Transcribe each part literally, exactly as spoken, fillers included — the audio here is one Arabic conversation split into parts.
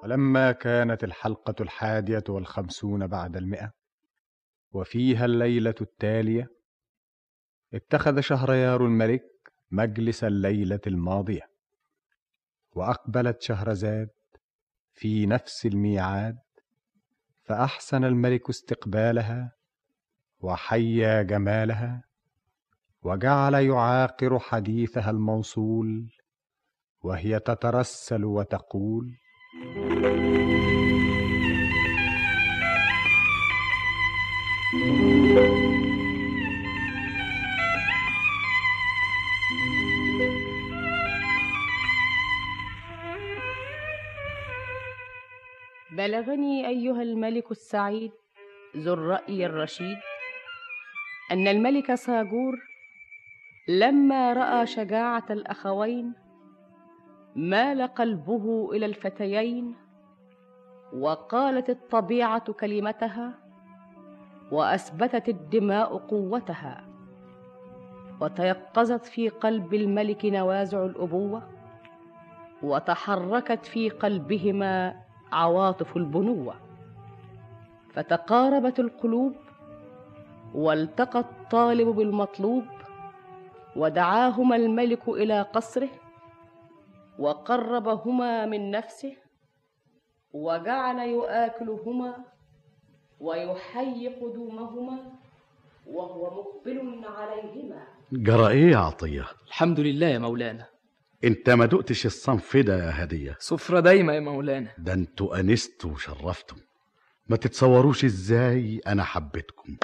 ولما كانت الحلقة الحادية والخمسون بعد المئة وفيها الليلة التالية، اتخذ شهريار الملك مجلس الليلة الماضية، وأقبلت شهرزاد في نفس الميعاد، فأحسن الملك استقبالها وحيا جمالها، وجعل يعاقر حديثها الموصول وهي تترسل وتقول: بلغني أيها الملك السعيد ذو الرأي الرشيد أن الملك ساجور لما رأى شجاعة الأخوين مال قلبه إلى الفتيين، وقالت الطبيعة كلمتها، وأثبتت الدماء قوتها، وتيقظت في قلب الملك نوازع الأبوة، وتحركت في قلبهما عواطف البنوة، فتقاربت القلوب، والتقى الطالب بالمطلوب، ودعاهما الملك إلى قصره، وقربهما من نفسه، وجعل يآكلهما ويحيي قدومهما وهو مقبل عليهما. جرى ايه يا عطية؟ الحمد لله يا مولانا. انت ما دقتش الصنف ده يا هدية؟ سفرة دايما يا مولانا. ده انتوا انستوا وشرفتم، ما تتصوروش ازاي انا حبيتكم.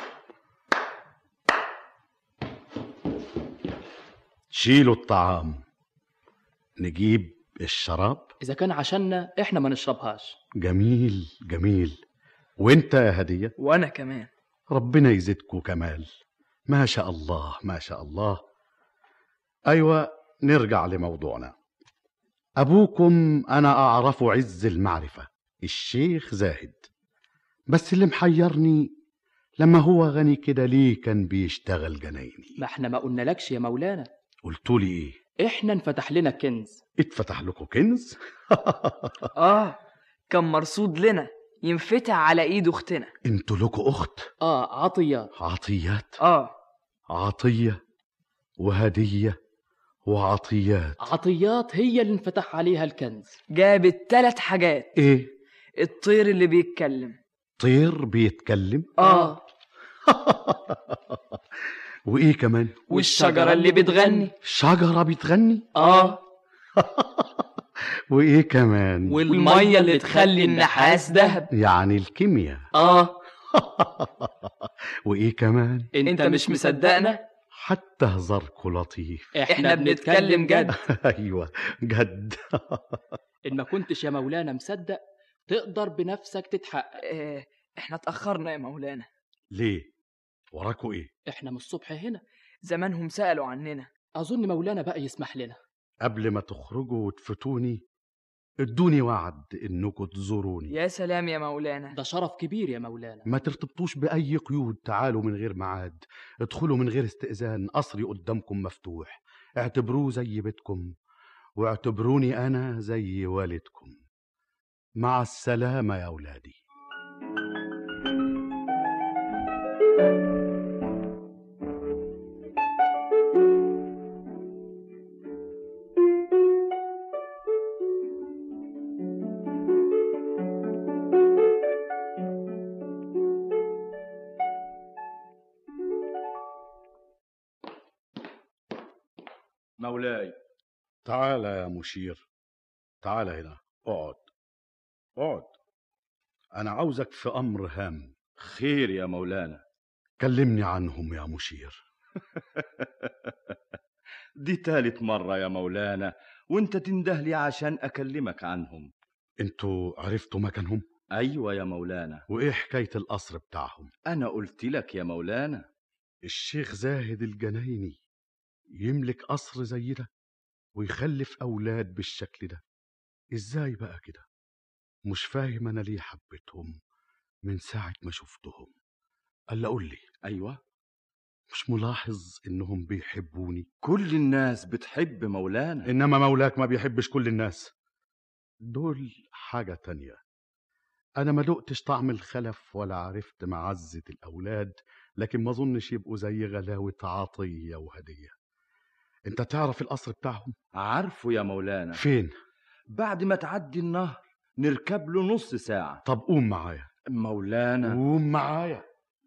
شيلوا الطعام، نجيب الشراب. اذا كان عشاننا احنا ما نشربهاش. جميل جميل. وانت يا هدية؟ وانا كمان. ربنا يزيدكوا كمال. ما شاء الله ما شاء الله. ايوه، نرجع لموضوعنا. ابوكم انا اعرف عز المعرفة، الشيخ زاهد، بس اللي محيرني لما هو غني كده ليه كان بيشتغل جنايني؟ ما احنا ما قلنا لكش يا مولانا. قلتولي ايه؟ احنا انفتح لنا كنز. اتفتح لكم كنز؟ اه، كان مرصود لنا ينفتح على ايد اختنا. انتوا لكم اخت؟ اه، عطيات. عطيات؟ اه، عطية وهدية وعطيات. عطيات هي اللي انفتح عليها الكنز. جابت ثلاث حاجات. ايه؟ الطير اللي بيتكلم. طير بيتكلم؟ اه. وايه كمان؟ والشجرة اللي بتغني. شجرة بتغني؟ اه. وايه كمان؟ والمية اللي تخلي النحاس ذهب، يعني الكيمياء. اه. وايه كمان؟ انت مش مصدقنا؟ حتى هزاركوا لطيف. احنا بنتكلم جد. ايوه جد. ان ما كنتش يا مولانا مصدق تقدر بنفسك تتحقق. اه، احنا اتأخرنا يا مولانا. ليه؟ وراكوا ايه؟ احنا من الصبح هنا، زمانهم سألوا عننا. اظن مولانا بقى يسمح لنا قبل ما تخرجوا وتفتوني ادوني وعد انكم تزوروني. يا سلام يا مولانا، ده شرف كبير يا مولانا. ما ترتبطوش بأي قيود، تعالوا من غير ميعاد، ادخلوا من غير استئذان، قصري قدامكم مفتوح، اعتبروه زي بيتكم واعتبروني أنا زي والدكم. مع السلامة يا أولادي. مولاي. تعال يا مشير، تعال هنا، اقعد اقعد. أنا عاوزك في أمر هام. خير يا مولانا. كلمني عنهم يا مشير. دي تالت مرة يا مولانا وانت تندهلي عشان أكلمك عنهم. انتوا عرفتوا مكانهم؟ أيوة يا مولانا. وإيه حكاية القصر بتاعهم؟ أنا قلت لك يا مولانا. الشيخ زاهد الجنايني يملك قصر زي ده ويخلف أولاد بالشكل ده؟ إزاي بقى كده؟ مش فاهم أنا ليه حبيتهم من ساعة ما شفتهم. ألا قول لي. أيوة. مش ملاحظ إنهم بيحبوني؟ كل الناس بتحب مولانا. إنما مولاك ما بيحبش كل الناس. دول حاجة تانية. أنا ما دقتش طعم الخلف ولا عرفت معزة الأولاد، لكن ما ظنش يبقوا زي غلاوة عطية وهدية. أنت تعرف القصر بتاعهم؟ عارفه يا مولانا. فين؟ بعد ما تعدي النهر نركب له نص ساعة. طب قوم معايا. مولانا قوم معايا.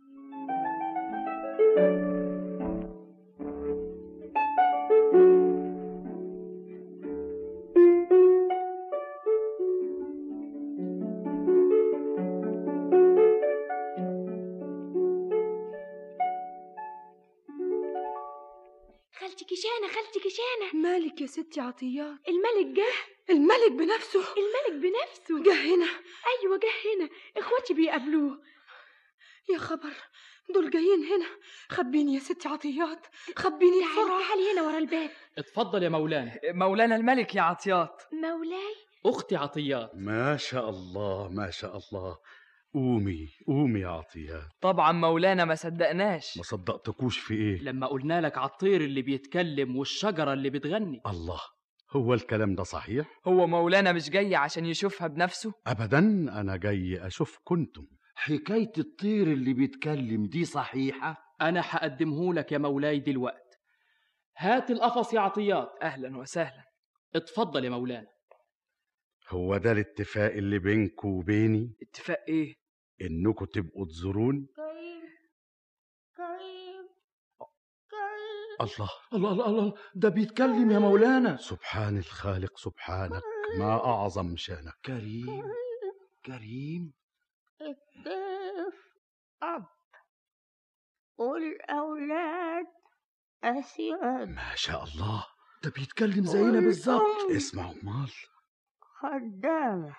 خالتي كشانة خالتي كشانة. مالك يا ستي عطيات؟ الملك جه. الملك بنفسه؟ الملك بنفسه جه هنا؟ أيوة جه هنا، إخواتي بيقابلوه. يا خبر، دول جايين هنا. خبيني يا ستي عطيات، خبيني بسرعة. تعالي هنا ورا الباب. اتفضل يا مولانا. مولانا الملك يا عطيات. مولاي. أختي عطيات. ما شاء الله ما شاء الله. قومي قومي يا عطيات. طبعا مولانا ما صدقناش. ما صدقتكوش في ايه؟ لما قلنا لك على الطير اللي بيتكلم والشجرة اللي بتغني. الله، هو الكلام ده صحيح؟ هو مولانا مش جاي عشان يشوفها بنفسه؟ أبدا، أنا جاي أشوف كنتم. حكاية الطير اللي بيتكلم دي صحيحة؟ أنا هقدمه لك يا مولاي دلوقت. هات القفص يا عطيات. أهلا وسهلا. اتفضل يا مولانا. هو ده الاتفاق اللي بينكم وبيني؟ اتفاق ايه؟ انكم تبقوا تزورون؟ كريم كريم كريم. الله الله الله الله، ده بيتكلم يا مولانا. سبحان الخالق سبحانك، ما أعظم شانك. كريم كريم. الضيف أب والأولاد أسياد. ما شاء الله، ده بيتكلم زينا بالظبط. اسمعوا مال. خدامة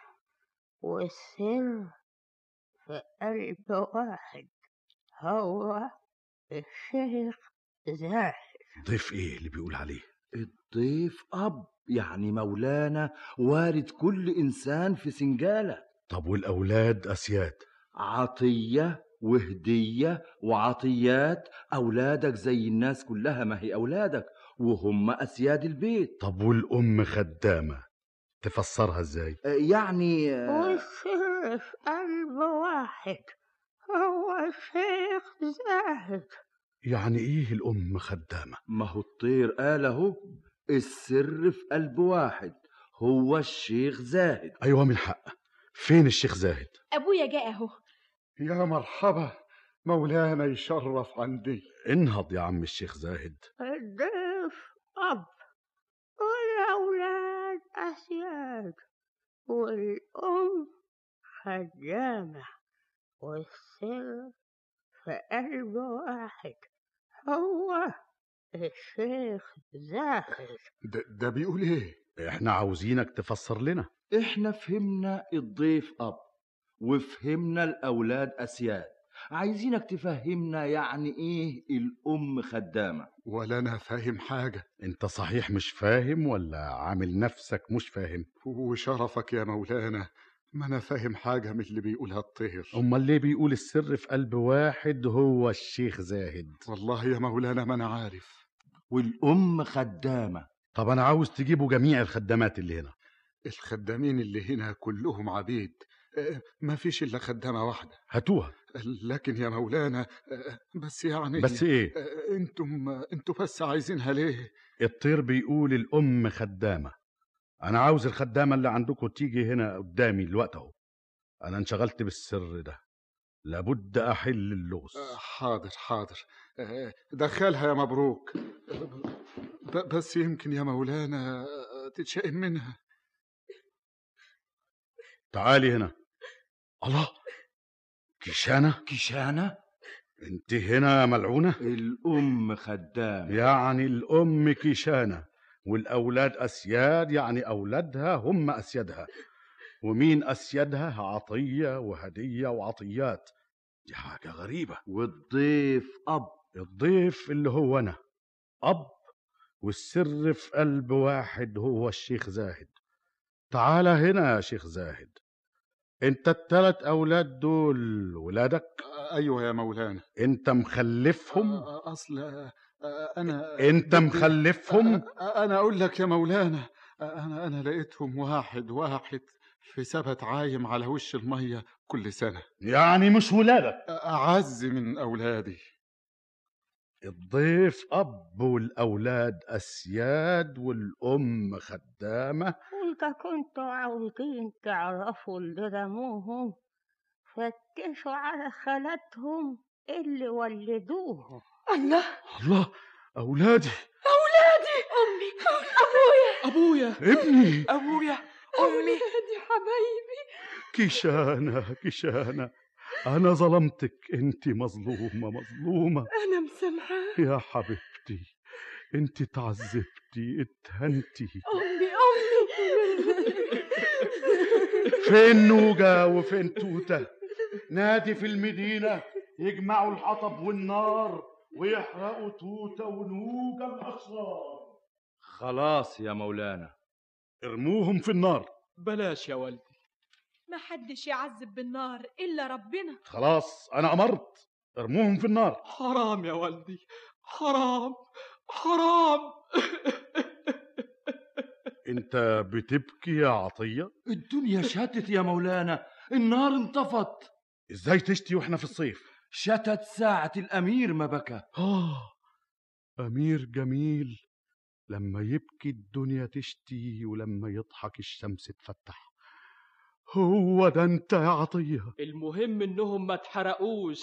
والسر في قلب واحد، هو الشيخ زاهد. ضيف ايه اللي بيقول عليه؟ الضيف أب، يعني مولانا وارد كل إنسان في سنجالة. طب والأولاد أسياد؟ عطية وهدية وعطيات. أولادك زي الناس كلها، ما هي أولادك وهم أسياد البيت. طب والأم خدامة، تفسرها ازاي؟ يعني والسر في قلب واحد، هو الشيخ زاهد. يعني ايه الأم خدامة؟ ما هو الطير قال اهو، السر في قلب واحد، هو الشيخ زاهد. أيوة من حق. فين الشيخ زاهد؟ أبويا جاء أهو. يا مرحبا، مولانا يشرف عندي. انهض يا عم الشيخ زاهد. الضيف أب والأولاد أسياد والأم خدامة والسر في قلب واحد، هو الشيخ زاهد. ده, ده بيقول ايه؟ احنا عاوزينك تفسر لنا. احنا فهمنا الضيف أب وفهمنا الأولاد أسياد، عايزينك تفهمنا يعني ايه الأم خدامة. ولا أنا فاهم حاجة. انت صحيح مش فاهم ولا عامل نفسك مش فاهم؟ وشرفك يا مولانا، ما أنا فاهم حاجة من اللي بيقولها الطير. امال ليه بيقول السر في قلب واحد هو الشيخ زاهد؟ والله يا مولانا ما أنا عارف. والأم خدامة. طب انا عاوز تجيبوا جميع الخدامات اللي هنا. الخدامين اللي هنا كلهم عبيد، ما فيش إلا خدامة واحدة. هاتوها. لكن يا مولانا بس يعني بس ايه؟ انتم انتم بس عايزينها ليه؟ الطير بيقول الأم خدامة. أنا عاوز الخدامة اللي عندكم تيجي هنا قدامي الوقت أهو. أنا انشغلت بالسر ده، لابد أحل اللغز. حاضر حاضر، دخلها يا مبروك. بس يمكن يا مولانا تتشائم منها. تعالي هنا. الله، كيشانة. كيشانة؟ انت هنا يا ملعونة؟ الأم خدامة. يعني الأم كيشانة والأولاد أسياد، يعني أولادها هم أسيادها. ومين أسيادها؟ عطية وهدية وعطيات. دي حاجة غريبة. والضيف أب. الضيف اللي هو أنا أب، والسر في قلب واحد هو الشيخ زاهد. تعال هنا يا شيخ زاهد، انت التلات أولاد دول ولادك؟ أيوة يا مولانا. انت مخلفهم؟ أصل أنا انت مخلفهم؟ أنا أقول لك يا مولانا، أنا أنا لقيتهم واحد واحد في سبت عايم على وش المية كل سنة. يعني مش ولادك؟ أعز من أولادي. الضيف أب والأولاد أسياد والأم خدامة. وإذا كنتوا عاوزين تعرفوا اللي رموهم فتشوا على خالتهم اللي ولدوهم. الله الله، أولادي أولادي أمي أبويا أبويا ابني أبويا أمي أولادي حبايبي. كيشانة كيشانة، أنا ظلمتك، أنت مظلومة مظلومة. أنا مسامحاه يا حبيبتي، أنت تعذبتي اتهنتي. أمي أمي. فين نوجة وفين توتة؟ نادي في المدينة يجمعوا الحطب والنار ويحرقوا توتة ونوجة الأشرار. خلاص يا مولانا، ارموهم في النار. بلاش يا ولدي، ما حدش يعذب بالنار إلا ربنا. خلاص أنا أمرت، ارموهم في النار. حرام يا ولدي، حرام حرام. أنت بتبكي يا عطية؟ الدنيا شتت يا مولانا، النار انطفت. إزاي تشتي وإحنا في الصيف؟ شتت ساعة الأمير ما بكى. آه، أمير جميل، لما يبكي الدنيا تشتي ولما يضحك الشمس تفتح. هو ده أنت يا عطية. المهم إنهم ما اتحرقوش.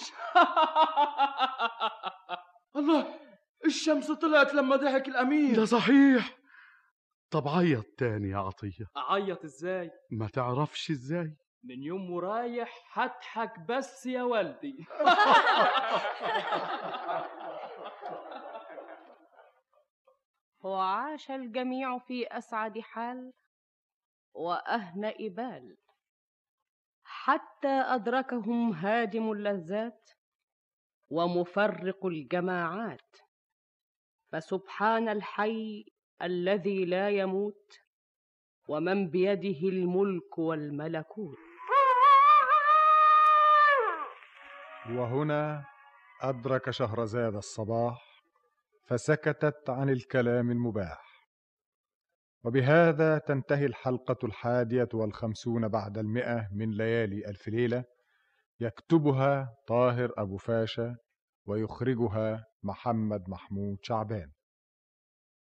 الله، الشمس طلعت لما ضحك الأمير. ده صحيح. طب عيط تاني يا عطية. أعيط إزاي؟ ما تعرفش إزاي؟ من يوم ورايح هضحك بس يا ولدي. وعاش الجميع في أسعد حال وأهنأ بال، حتى أدركهم هادم اللذات ومفرق الجماعات. فسبحان الحي الذي لا يموت ومن بيده الملك والملكوت. وهنا أدرك شهرزاد الصباح فسكتت عن الكلام المباح. وبهذا تنتهي الحلقة الحادية والخمسون بعد المئة من ليالي ألف ليلة، يكتبها طاهر أبو فاشا ويخرجها محمد محمود شعبان.